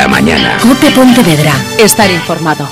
la mañana. COPE Pontevedra. Estar informado.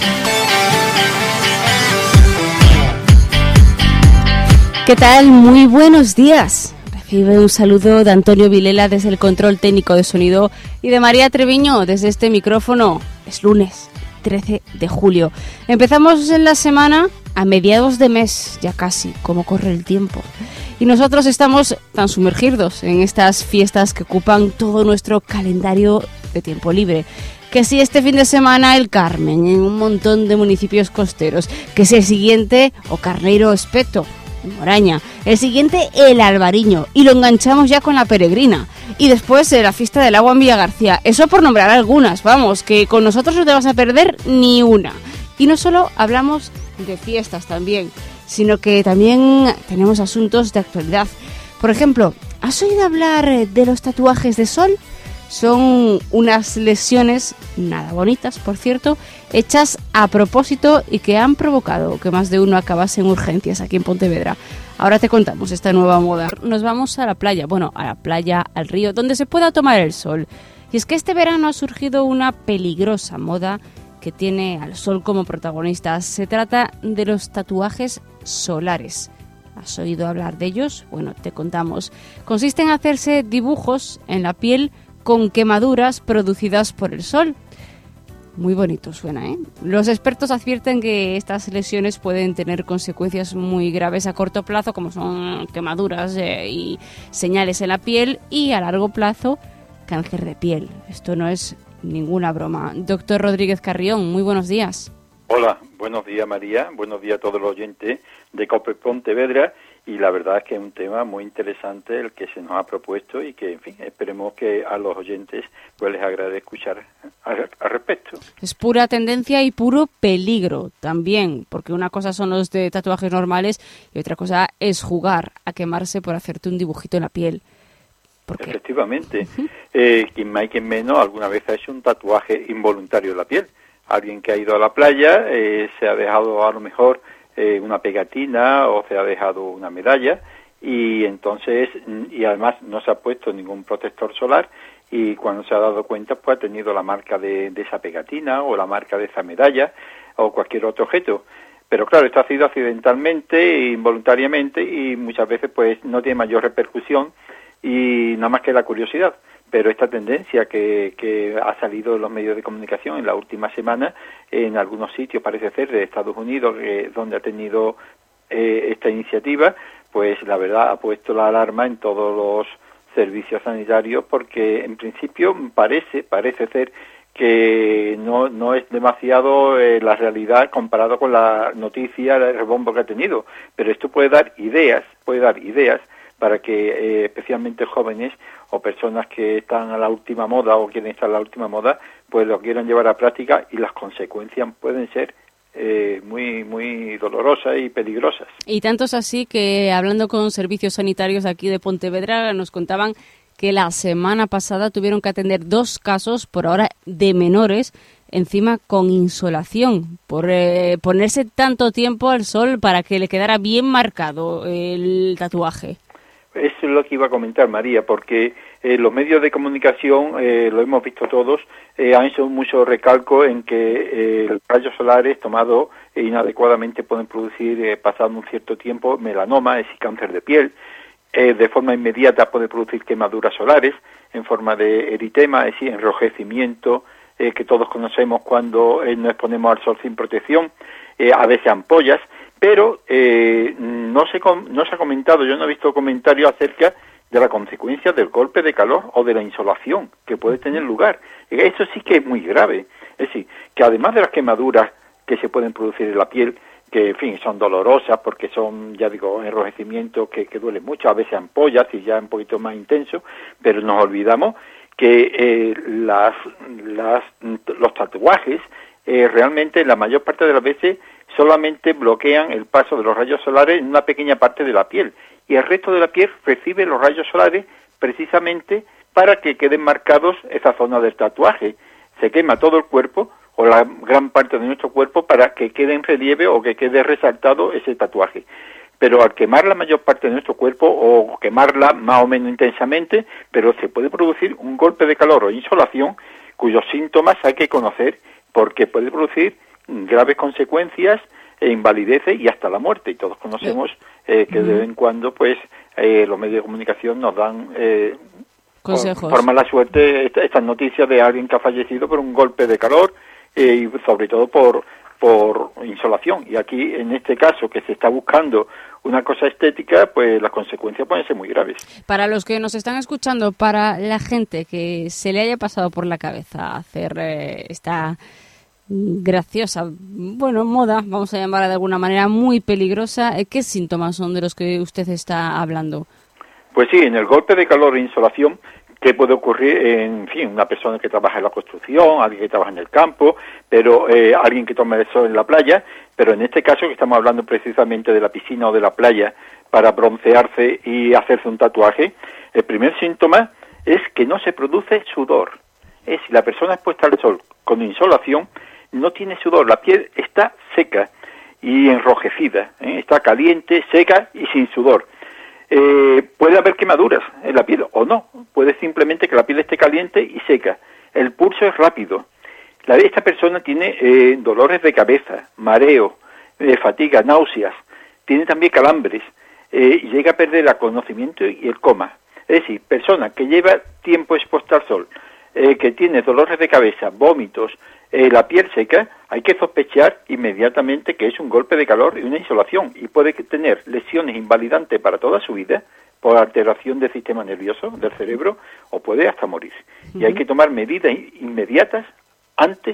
¿Qué tal? Muy buenos días. Recibe un saludo de Antonio Vilela desde el control técnico de sonido y de María Treviño desde este micrófono. Es lunes 13 de julio. Empezamos en la semana a mediados de mes, ya casi, como corre el tiempo. Y nosotros estamos tan sumergidos en estas fiestas que ocupan todo nuestro calendario de tiempo libre. Que si este fin de semana el Carmen en un montón de municipios costeros, que si el siguiente o Carneiro Espeto en Moraña, el siguiente el Albariño, y lo enganchamos ya con la Peregrina, y después la fiesta del agua en Villa García. Eso por nombrar algunas, vamos, que con nosotros no te vas a perder ni una. Y no solo hablamos de fiestas también, sino que también tenemos asuntos de actualidad. Por ejemplo, ¿has oído hablar de los tatuajes de sol? Son unas lesiones, nada bonitas, por cierto, hechas a propósito y que han provocado que más de uno acabase en urgencias aquí en Pontevedra. Ahora te contamos esta nueva moda. Nos vamos a la playa, al río, donde se pueda tomar el sol. Y es que este verano ha surgido una peligrosa moda que tiene al sol como protagonista. Se trata de los tatuajes solares. ¿Has oído hablar de ellos? Bueno, te contamos. Consiste en hacerse dibujos en la piel con quemaduras producidas por el sol. Muy bonito suena, ¿eh? Los expertos advierten que estas lesiones pueden tener consecuencias muy graves a corto plazo, como son quemaduras y señales en la piel, y a largo plazo, cáncer de piel. Esto no es ninguna broma. Doctor Rodríguez Carrión, muy buenos días. Hola, buenos días María, buenos días a todos los oyentes de COPE Pontevedra, y la verdad es que es un tema muy interesante el que se nos ha propuesto y que, en fin, esperemos que a los oyentes pues les agrade escuchar al respecto. Es pura tendencia y puro peligro también, porque una cosa son los de tatuajes normales y otra cosa es jugar a quemarse por hacerte un dibujito en la piel. Efectivamente, quien más y quien menos alguna vez ha hecho un tatuaje involuntario en la piel. Alguien que ha ido a la playa se ha dejado a lo mejor una pegatina o se ha dejado una medalla y entonces, y además no se ha puesto ningún protector solar, y cuando se ha dado cuenta pues ha tenido la marca de esa pegatina o la marca de esa medalla o cualquier otro objeto. Pero claro, esto ha sido accidentalmente, involuntariamente, y muchas veces pues no tiene mayor repercusión y nada más que la curiosidad. Pero esta tendencia que ha salido en los medios de comunicación en la última semana, en algunos sitios parece ser de Estados Unidos, donde ha tenido esta iniciativa, pues la verdad ha puesto la alarma en todos los servicios sanitarios, porque en principio parece ser que no es demasiado la realidad comparado con la noticia, el rebombo que ha tenido, pero esto puede dar ideas para que especialmente jóvenes o personas que están a la última moda o quieren estar a la última moda, pues lo quieran llevar a práctica, y las consecuencias pueden ser muy dolorosas y peligrosas. Y tanto es así que, hablando con servicios sanitarios aquí de Pontevedra, nos contaban que la semana pasada tuvieron que atender 2 casos, por ahora de menores, encima con insolación, por ponerse tanto tiempo al sol para que le quedara bien marcado el tatuaje. Eso es lo que iba a comentar, María, porque los medios de comunicación, lo hemos visto todos, han hecho mucho recalco en que los rayos solares tomados inadecuadamente pueden producir, pasado un cierto tiempo, melanoma, es decir, cáncer de piel. De forma inmediata puede producir quemaduras solares en forma de eritema, es decir, enrojecimiento, que todos conocemos cuando nos exponemos al sol sin protección, a veces ampollas. Pero no se ha comentado, yo no he visto comentarios acerca de la consecuencia del golpe de calor o de la insolación que puede tener lugar. Eso sí que es muy grave. Es decir, que además de las quemaduras que se pueden producir en la piel, que en fin son dolorosas porque son, ya digo, enrojecimientos que duelen mucho, a veces ampollas y ya un poquito más intenso, pero nos olvidamos que los tatuajes realmente la mayor parte de las veces solamente bloquean el paso de los rayos solares en una pequeña parte de la piel, y el resto de la piel recibe los rayos solares precisamente para que queden marcados esa zona del tatuaje. Se quema todo el cuerpo o la gran parte de nuestro cuerpo para que quede en relieve o que quede resaltado ese tatuaje. Pero al quemar la mayor parte de nuestro cuerpo o quemarla más o menos intensamente, pero se puede producir un golpe de calor o insolación cuyos síntomas hay que conocer porque puede producir graves consecuencias e invalideces y hasta la muerte. Y todos conocemos que de vez en cuando pues los medios de comunicación nos dan consejos. Por mala suerte estas noticias de alguien que ha fallecido por un golpe de calor y sobre todo por insolación. Y aquí, en este caso, que se está buscando una cosa estética, pues las consecuencias pueden ser muy graves. Para los que nos están escuchando, para la gente que se le haya pasado por la cabeza hacer esta graciosa, moda, vamos a llamarla de alguna manera, muy peligrosa, ¿qué síntomas son de los que usted está hablando? Pues sí, en el golpe de calor e insolación, que puede ocurrir en una persona que trabaja en la construcción, alguien que trabaja en el campo, pero alguien que toma el sol en la playa, pero en este caso que estamos hablando precisamente de la piscina o de la playa para broncearse y hacerse un tatuaje, el primer síntoma es que no se produce sudor. Es si la persona expuesta al sol con insolación no tiene sudor, la piel está seca y enrojecida, está caliente, seca y sin sudor. Puede haber quemaduras en la piel o no, puede simplemente que la piel esté caliente y seca. El pulso es rápido. Esta persona tiene dolores de cabeza, mareo, fatiga, náuseas, tiene también calambres, y llega a perder el conocimiento y el coma. Es decir, persona que lleva tiempo expuesta al sol, que tiene dolores de cabeza, vómitos, la piel seca, hay que sospechar inmediatamente que es un golpe de calor y una insolación, y puede tener lesiones invalidantes para toda su vida por alteración del sistema nervioso, del cerebro, o puede hasta morir. Y hay que tomar medidas inmediatas antes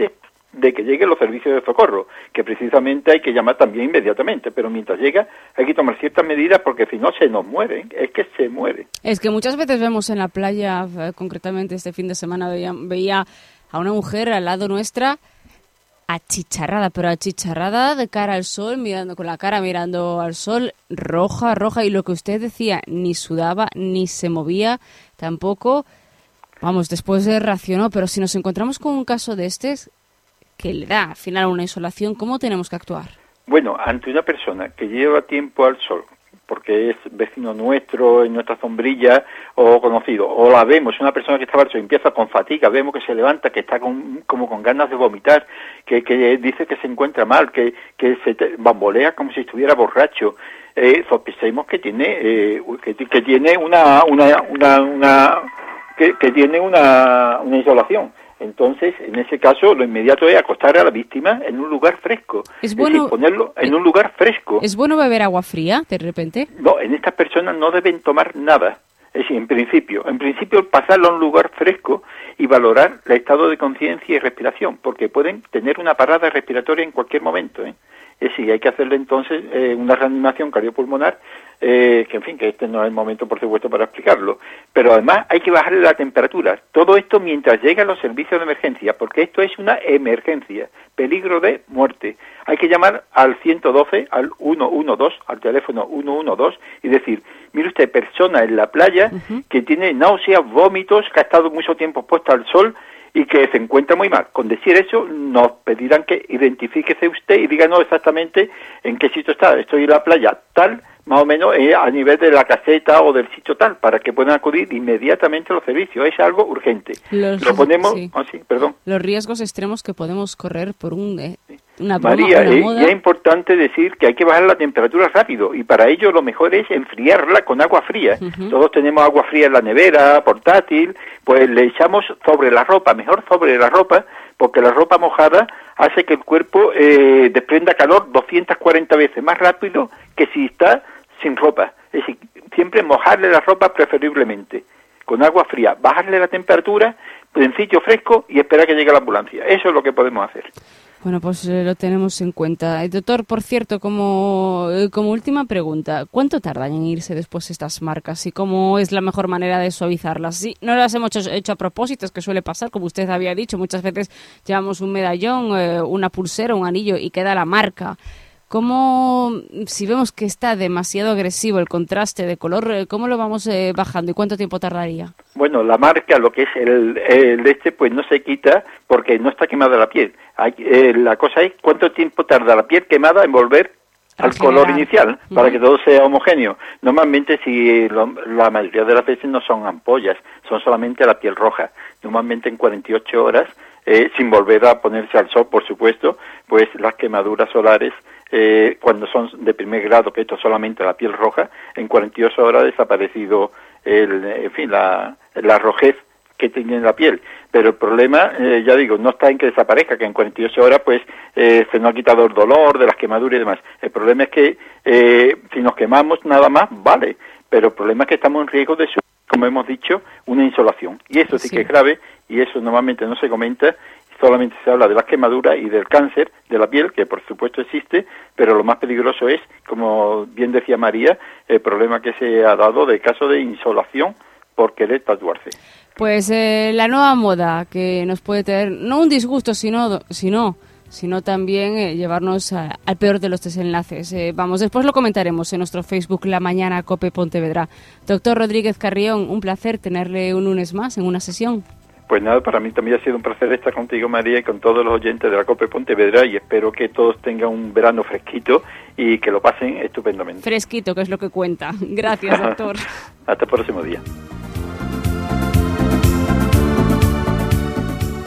de que lleguen los servicios de socorro, que precisamente hay que llamar también inmediatamente, pero mientras llega hay que tomar ciertas medidas porque si no se nos mueren, es que se mueren. Es que muchas veces vemos en la playa, concretamente este fin de semana veía a una mujer al lado nuestra achicharrada, pero achicharrada de cara al sol, mirando con la cara mirando al sol, roja, y lo que usted decía, ni sudaba, ni se movía, tampoco, después reaccionó, pero si nos encontramos con un caso de que le da al final una insolación, ¿cómo tenemos que actuar? Bueno, ante una persona que lleva tiempo al sol, porque es vecino nuestro, en nuestra sombrilla, o conocido, o la vemos, una persona que está al sol, empieza con fatiga, vemos que se levanta, que está como con ganas de vomitar, que dice que se encuentra mal, que se bambolea como si estuviera borracho, sospechemos que tiene una insolación. Entonces, en ese caso, lo inmediato es acostar a la víctima en un lugar fresco. Es bueno ponerlo en un lugar fresco. ¿Es bueno beber agua fría, de repente? No, en estas personas no deben tomar nada. Es decir, en principio pasarlo a un lugar fresco y valorar el estado de conciencia y respiración, porque pueden tener una parada respiratoria en cualquier momento. Es decir, hay que hacerle entonces una reanimación cardiopulmonar, que este no es el momento, por supuesto, para explicarlo. Pero además hay que bajarle la temperatura. Todo esto mientras llegan los servicios de emergencia, porque esto es una emergencia, peligro de muerte. Hay que llamar al 112, al 112, al teléfono 112 y decir, mire usted, persona en la playa que tiene náuseas, vómitos, que ha estado mucho tiempo expuesta al sol y que se encuentra muy mal. Con decir eso, nos pedirán que identifíquese usted y díganos exactamente en qué sitio está. Estoy en la playa tal, más o menos a nivel de la caseta o del sitio tal, para que puedan acudir inmediatamente a los servicios. Es algo urgente. Lo ponemos... Sí. Los riesgos extremos que podemos correr por una broma, María, una moda. Y es importante decir que hay que bajar la temperatura rápido, y para ello lo mejor es enfriarla con agua fría. Todos tenemos agua fría en la nevera, portátil, pues le echamos sobre la ropa, mejor sobre la ropa, porque la ropa mojada hace que el cuerpo desprenda calor 240 veces más rápido que si está sin ropa. Es decir, siempre mojarle la ropa preferiblemente con agua fría, bajarle la temperatura en sitio fresco y esperar que llegue la ambulancia. Eso es lo que podemos hacer. Bueno, pues lo tenemos en cuenta. Doctor, por cierto, como última pregunta, ¿cuánto tardan en irse después estas marcas y cómo es la mejor manera de suavizarlas? Sí, no las hemos hecho a propósito, es que suele pasar, como usted había dicho, muchas veces llevamos un medallón, una pulsera, un anillo y queda la marca. ¿Cómo, si vemos que está demasiado agresivo el contraste de color, cómo lo vamos bajando y cuánto tiempo tardaría? Bueno, la marca, lo que es el pues no se quita porque no está quemada la piel. La cosa es cuánto tiempo tarda la piel quemada en volver al color inicial, para que todo sea homogéneo. Normalmente, la mayoría de las veces no son ampollas, son solamente la piel roja. Normalmente en 48 horas, sin volver a ponerse al sol, por supuesto, pues las quemaduras solares, cuando son de primer grado, que esto es solamente la piel roja, en 48 horas ha desaparecido la rojez que tiene la piel. Pero el problema, ya digo, no está en que desaparezca, que en 48 horas pues se nos ha quitado el dolor de las quemaduras y demás. El problema es que si nos quemamos nada más, vale, pero el problema es que estamos en riesgo de sufrir, como hemos dicho, una insolación. Y eso sí que es grave, y eso normalmente no se comenta, solamente se habla de las quemaduras y del cáncer de la piel, que por supuesto existe, pero lo más peligroso es, como bien decía María, el problema que se ha dado de caso de insolación por querer tatuarse. Pues la nueva moda que nos puede tener, no un disgusto, sino también llevarnos al peor de los desenlaces. Después lo comentaremos en nuestro Facebook La Mañana COPE Pontevedra. Doctor Rodríguez Carrión, un placer tenerle un lunes más en una sesión. Pues nada, para mí también ha sido un placer estar contigo, María, y con todos los oyentes de la COPE Pontevedra, y espero que todos tengan un verano fresquito y que lo pasen estupendamente. Fresquito, que es lo que cuenta. Gracias, doctor. Hasta el próximo día.